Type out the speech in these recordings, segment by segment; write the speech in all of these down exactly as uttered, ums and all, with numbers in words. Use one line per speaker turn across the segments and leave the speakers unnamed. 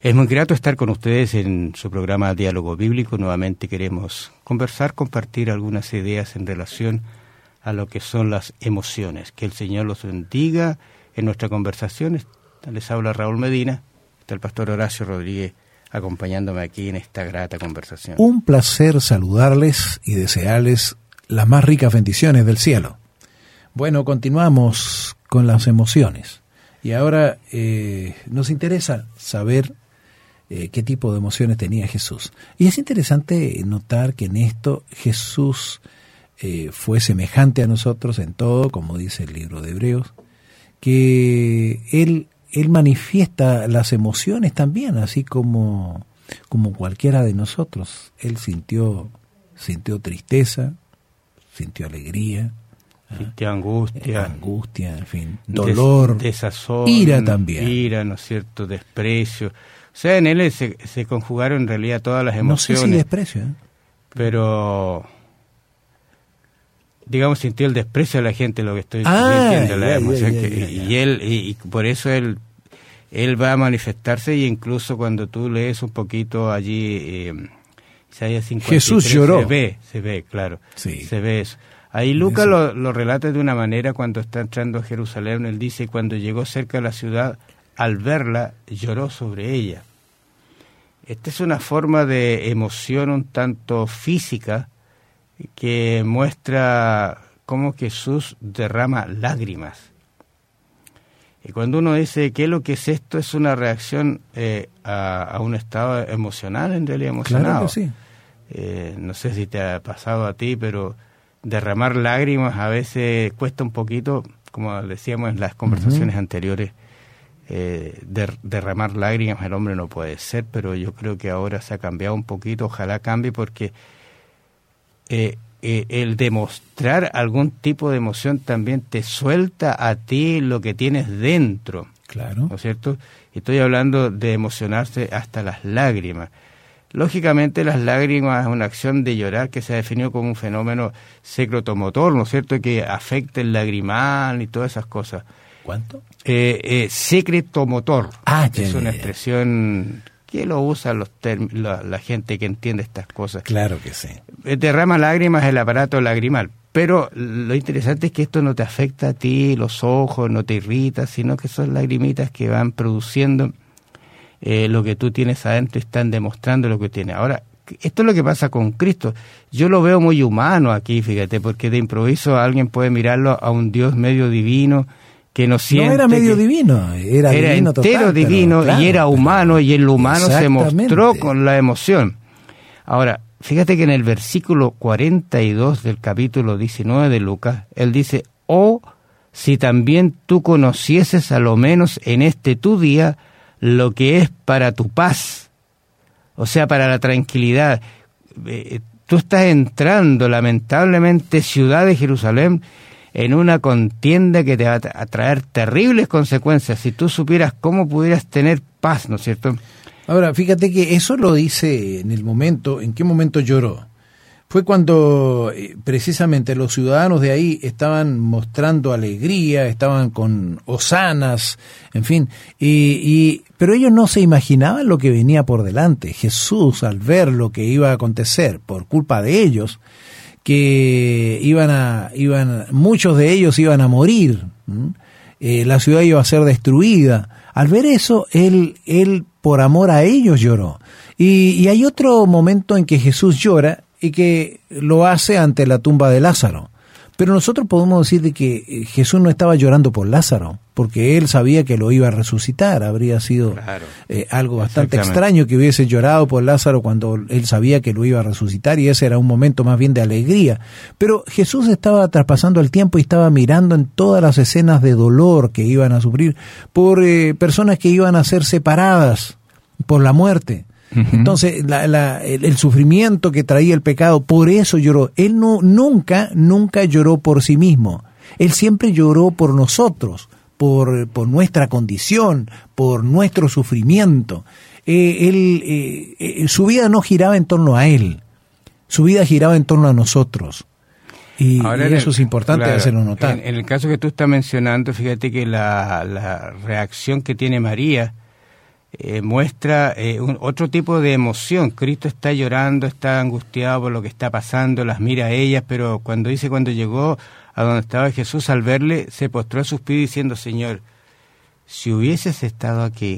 Es muy grato estar con ustedes en su programa Diálogo Bíblico. Nuevamente queremos conversar, compartir algunas ideas en relación a lo que son las emociones. Que el Señor los bendiga en nuestra conversación. Les habla Raúl Medina, está el pastor Horacio Rodríguez acompañándome aquí en esta grata conversación.
Un placer saludarles y desearles las más ricas bendiciones del cielo. Bueno, continuamos con las emociones. Y ahora eh, nos interesa saber eh, qué tipo de emociones tenía Jesús. Y es interesante notar que en esto Jesús eh, fue semejante a nosotros en todo, como dice el libro de Hebreos, que Él, él manifiesta las emociones también, así como, como cualquiera de nosotros. Él sintió, sintió tristeza, sintió alegría,
sintió angustia,
angustia, en fin, dolor,
des, desazón,
ira también,
ira, ¿no es cierto?, desprecio. O sea, en él se, se conjugaron en realidad todas las emociones.
No sé si desprecio, ¿eh?
Pero, digamos, sintió el desprecio de la gente, lo que estoy
ah,
diciendo, la
ya,
emoción
ya, ya,
que,
ya, ya.
y él, y, y por eso él, él va a manifestarse, y incluso cuando tú lees un poquito allí, eh, Isaías cincuenta y tres,
Jesús lloró.
Se ve, se ve, claro,
sí.
se ve eso. Ahí Lucas lo, lo relata de una manera cuando está entrando a Jerusalén. Él dice, cuando llegó cerca de la ciudad, al verla, lloró sobre ella. Esta es una forma de emoción un tanto física que muestra cómo Jesús derrama lágrimas. Y cuando uno dice, ¿qué es lo que es esto? Es una reacción eh, a, a un estado emocional, en realidad emocionado.
Claro que sí.
Eh, no sé si te ha pasado a ti, pero derramar lágrimas a veces cuesta un poquito, como decíamos en las conversaciones uh-huh. anteriores, eh, der, derramar lágrimas el hombre no puede ser, pero yo creo que ahora se ha cambiado un poquito, ojalá cambie, porque eh, eh, el demostrar algún tipo de emoción también te suelta a ti lo que tienes dentro,
claro,
¿no es cierto? Estoy hablando de emocionarse hasta las lágrimas. Lógicamente las lágrimas es una acción de llorar que se ha definido como un fenómeno secretomotor, ¿no es cierto?, que afecta el lagrimal y todas esas cosas.
¿Cuánto?
Eh, eh, secretomotor.
Ah,
es
ya,
una
ya,
expresión que lo usa los term- la, la gente que entiende estas cosas.
Claro que sí.
Eh, derrama lágrimas el aparato lagrimal, pero lo interesante es que esto no te afecta a ti, los ojos, no te irrita, sino que son lagrimitas que van produciendo Eh, lo que tú tienes adentro, están demostrando lo que tienes. Ahora, esto es lo que pasa con Cristo. Yo lo veo muy humano aquí, fíjate, porque de improviso alguien puede mirarlo a un Dios medio divino que no siente.
No era medio
que,
divino, era,
era
divino
entero
total,
divino,
pero, claro,
y era humano, y en lo humano se mostró con la emoción. Ahora, fíjate que en el versículo cuarenta y dos del capítulo diecinueve de Lucas, él dice, oh, si también tú conocieses a lo menos en este tu día lo que es para tu paz, o sea, para la tranquilidad. Eh, tú estás entrando, lamentablemente, ciudad de Jerusalén, en una contienda que te va a traer terribles consecuencias. Si tú supieras cómo pudieras tener paz, ¿no es cierto?
Ahora, fíjate que eso lo dice en el momento, ¿en qué momento lloró? Fue cuando eh, precisamente los ciudadanos de ahí estaban mostrando alegría, estaban con hosanas, en fin, y, y pero ellos no se imaginaban lo que venía por delante. Jesús, al ver lo que iba a acontecer por culpa de ellos, que iban a, iban, muchos de ellos iban a morir, eh, la ciudad iba a ser destruida. Al ver eso, él, él por amor a ellos lloró. Y, y hay otro momento en que Jesús llora, y que lo hace ante la tumba de Lázaro. Pero nosotros podemos decir de que Jesús no estaba llorando por Lázaro, porque él sabía que lo iba a resucitar. Habría sido
claro,
eh, algo bastante extraño que hubiese llorado por Lázaro cuando él sabía que lo iba a resucitar, y ese era un momento más bien de alegría. Pero Jesús estaba traspasando el tiempo y estaba mirando en todas las escenas de dolor que iban a sufrir por eh, personas que iban a ser separadas por la muerte. Entonces, la, la, el, el sufrimiento que traía el pecado, por eso lloró. Él no, nunca, nunca lloró por sí mismo. Él siempre lloró por nosotros, por, por nuestra condición, por nuestro sufrimiento. Eh, él, eh, eh, su vida no giraba en torno a él, su vida giraba en torno a nosotros. Y,
Ahora,
y eso
el,
es importante claro, hacerlo notar.
En, en el caso que tú estás mencionando, fíjate que la, la reacción que tiene María eh, muestra eh, un, otro tipo de emoción. Cristo está llorando, está angustiado por lo que está pasando, las mira a ellas, pero cuando dice cuando llegó a donde estaba Jesús, al verle, se postró a sus pies diciendo, Señor, si hubieses estado aquí,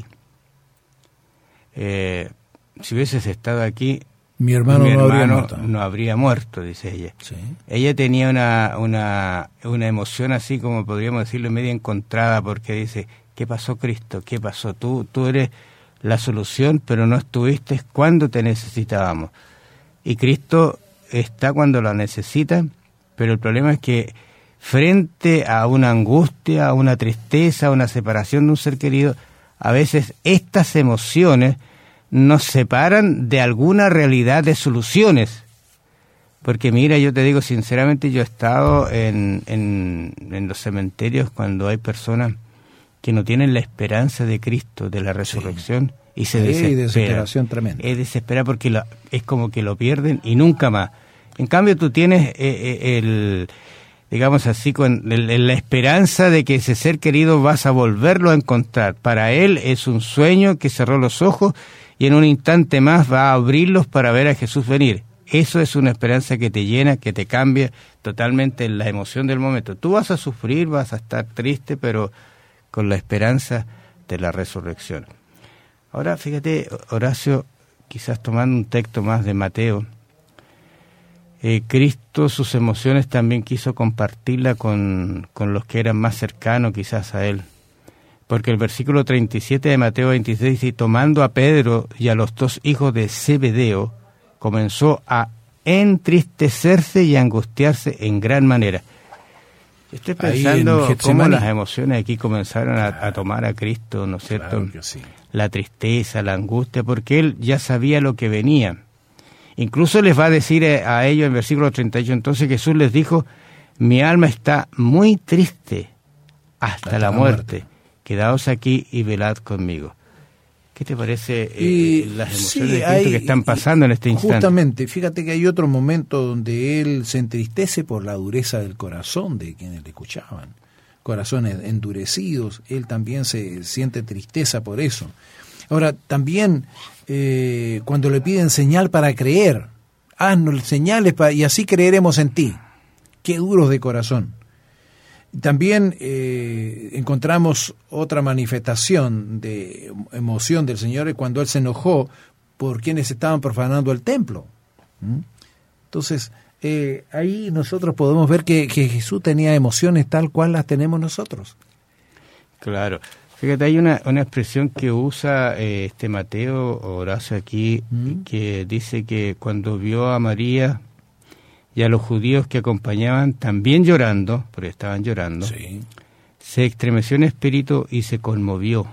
eh, si hubieses estado aquí,
mi hermano,
mi
no,
hermano
habría muerto.
no habría muerto, dice ella.
Sí.
Ella tenía una, una, una emoción así como podríamos decirlo, media encontrada, porque dice, ¿qué pasó, Cristo? ¿Qué pasó? Tú, tú eres la solución, pero no estuviste cuando te necesitábamos. Y Cristo está cuando lo necesita, pero el problema es que frente a una angustia, a una tristeza, a una separación de un ser querido, a veces estas emociones nos separan de alguna realidad de soluciones. Porque mira, yo te digo sinceramente, yo he estado en, en, en los cementerios cuando hay personas que no tienen la esperanza de Cristo, de la resurrección, sí. y se sí, desesperan.
Desesperación tremenda.
Es desesperar porque lo, es como que lo pierden y nunca más. En cambio tú tienes eh, eh, el, digamos así, con el, el, la esperanza de que ese ser querido vas a volverlo a encontrar. Para él es un sueño que cerró los ojos y en un instante más va a abrirlos para ver a Jesús venir. Eso es una esperanza que te llena, que te cambia totalmente la emoción del momento. Tú vas a sufrir, vas a estar triste, pero con la esperanza de la resurrección. Ahora, fíjate, Horacio, quizás tomando un texto más de Mateo, eh, Cristo sus emociones también quiso compartirla con, con los que eran más cercanos quizás a Él. Porque el versículo treinta y siete de Mateo veintiséis dice, tomando a Pedro y a los dos hijos de Zebedeo, comenzó a entristecerse y a angustiarse en gran manera. Estoy pensando cómo las emociones aquí comenzaron a, a tomar a Cristo, ¿no es cierto?
Claro que sí.
La tristeza, la angustia, porque Él ya sabía lo que venía. Incluso les va a decir a ellos en versículo treinta y ocho, entonces Jesús les dijo, mi alma está muy triste hasta, hasta la muerte. muerte. Quedaos aquí y velad conmigo. ¿Qué te parece eh, las emociones sí, de Cristo hay, que están pasando en este instante?
Justamente, fíjate que hay otro momento donde Él se entristece por la dureza del corazón de quienes le escuchaban. Corazones endurecidos, Él también se siente tristeza por eso. Ahora, también eh, cuando le piden señal para creer, haznos señales para, y así creeremos en ti. Qué duros de corazón. También eh, encontramos otra manifestación de emoción del Señor cuando Él se enojó por quienes estaban profanando el templo. ¿Mm? Entonces, eh, ahí nosotros podemos ver que, que Jesús tenía emociones tal cual las tenemos nosotros.
Claro. Fíjate, hay una, una expresión que usa eh, este Mateo Horacio aquí, ¿Mm? que dice que cuando vio a María y a los judíos que acompañaban también llorando, porque estaban llorando,
sí.
se estremeció en espíritu y se conmovió.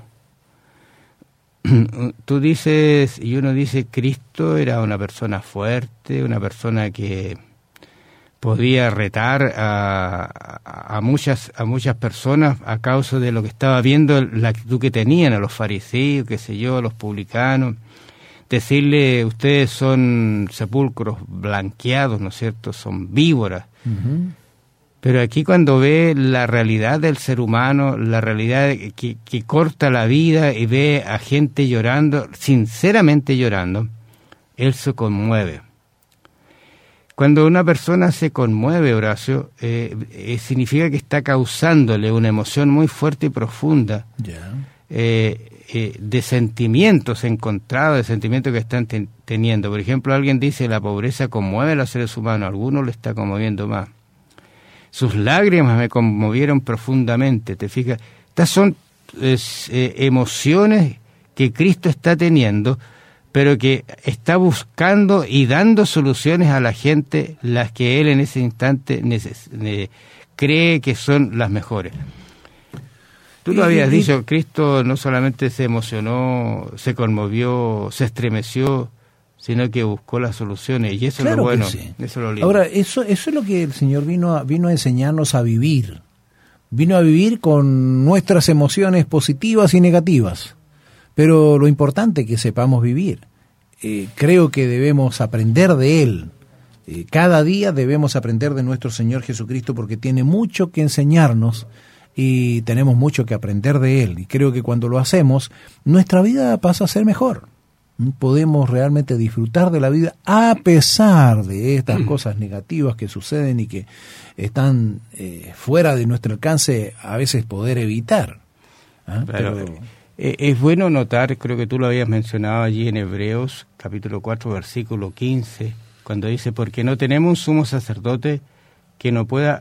Tú dices, y uno dice, Cristo era una persona fuerte, una persona que podía retar a, a, a muchas a muchas personas a causa de lo que estaba viendo, la actitud que tenían a los fariseos, qué sé yo, a los publicanos. Decirle, ustedes son sepulcros blanqueados, ¿no es cierto? Son víboras. Uh-huh. Pero aquí cuando ve la realidad del ser humano, la realidad que, que corta la vida y ve a gente llorando, sinceramente llorando, él se conmueve. Cuando una persona se conmueve, Horacio, eh, eh, significa que está causándole una emoción muy fuerte y profunda.
Yeah.
Eh, Eh, de sentimientos encontrados, de sentimientos que están ten, teniendo. Por ejemplo, alguien dice, la pobreza conmueve a los seres humanos, a algunos le está conmoviendo más. Sus lágrimas me conmovieron profundamente, ¿te fijas? Estas son eh, eh, emociones que Cristo está teniendo, pero que está buscando y dando soluciones a la gente, las que Él en ese instante neces- eh, cree que son las mejores. Tú lo habías dicho, Cristo no solamente se emocionó, se conmovió, se estremeció, sino que buscó las soluciones, y eso claro es lo bueno, sí. Eso es lo lindo.
Ahora, eso, eso es lo que el Señor vino a, vino a enseñarnos a vivir. Vino a vivir con nuestras emociones positivas y negativas, pero lo importante es que sepamos vivir. Eh, creo que debemos aprender de Él. Eh, cada día debemos aprender de nuestro Señor Jesucristo porque tiene mucho que enseñarnos y tenemos mucho que aprender de Él. Y creo que cuando lo hacemos, nuestra vida pasa a ser mejor. Podemos realmente disfrutar de la vida a pesar de estas cosas negativas que suceden y que están eh, fuera de nuestro alcance a veces poder evitar. ¿Ah?
Pero, Pero eh, es bueno notar, creo que tú lo habías mencionado allí en Hebreos capítulo cuatro versículo quince, cuando dice, porque no tenemos un sumo sacerdote que no pueda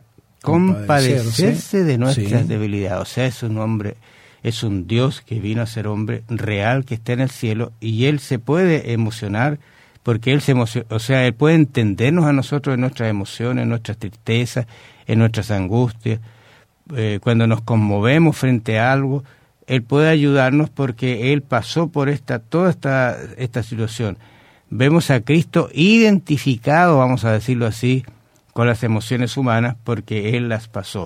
compadecerse de nuestras sí. debilidades. O sea, es un hombre, es un Dios que vino a ser hombre real, que está en el cielo, y Él se puede emocionar, porque Él se emociona, o sea, Él puede entendernos a nosotros en nuestras emociones, en nuestras tristezas, en nuestras angustias. Eh, cuando nos conmovemos frente a algo, Él puede ayudarnos porque Él pasó por esta toda esta, esta situación. Vemos a Cristo identificado, vamos a decirlo así, con las emociones humanas, porque Él las pasó.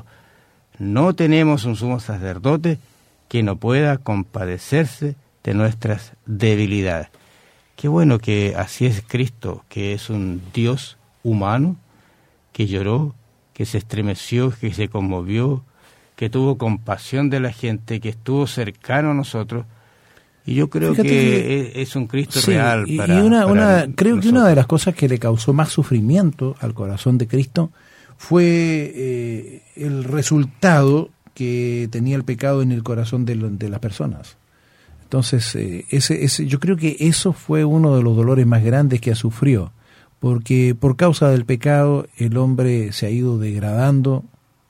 No tenemos un sumo sacerdote que no pueda compadecerse de nuestras debilidades. Qué bueno que así es Cristo, que es un Dios humano, que lloró, que se estremeció, que se conmovió, que tuvo compasión de la gente, que estuvo cercano a nosotros. Y yo creo que, que es un Cristo sí, real para,
y una,
para
una, creo
nosotros.
Que una de las cosas que le causó más sufrimiento al corazón de Cristo fue eh, el resultado que tenía el pecado en el corazón de, lo, de las personas. Entonces, eh, ese, ese, yo creo que eso fue uno de los dolores más grandes que sufrió, porque por causa del pecado el hombre se ha ido degradando,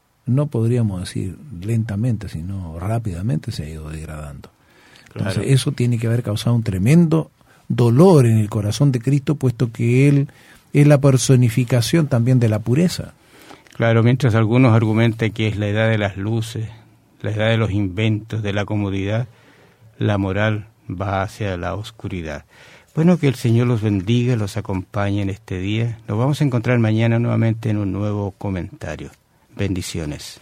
no podríamos decir lentamente, sino rápidamente se ha ido degradando. Entonces, claro. Eso tiene que haber causado un tremendo dolor en el corazón de Cristo, puesto que Él es la personificación también de la pureza.
Claro, mientras algunos argumentan que es la edad de las luces, la edad de los inventos, de la comodidad, la moral va hacia la oscuridad. Bueno, que el Señor los bendiga, los acompañe en este día. Nos vamos a encontrar mañana nuevamente en un nuevo comentario. Bendiciones.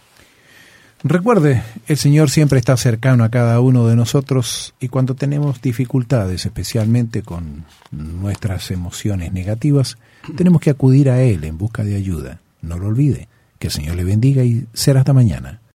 Recuerde, el Señor siempre está cercano a cada uno de nosotros, y cuando tenemos dificultades, especialmente con nuestras emociones negativas, tenemos que acudir a Él en busca de ayuda. No lo olvide. Que el Señor le bendiga y será hasta mañana.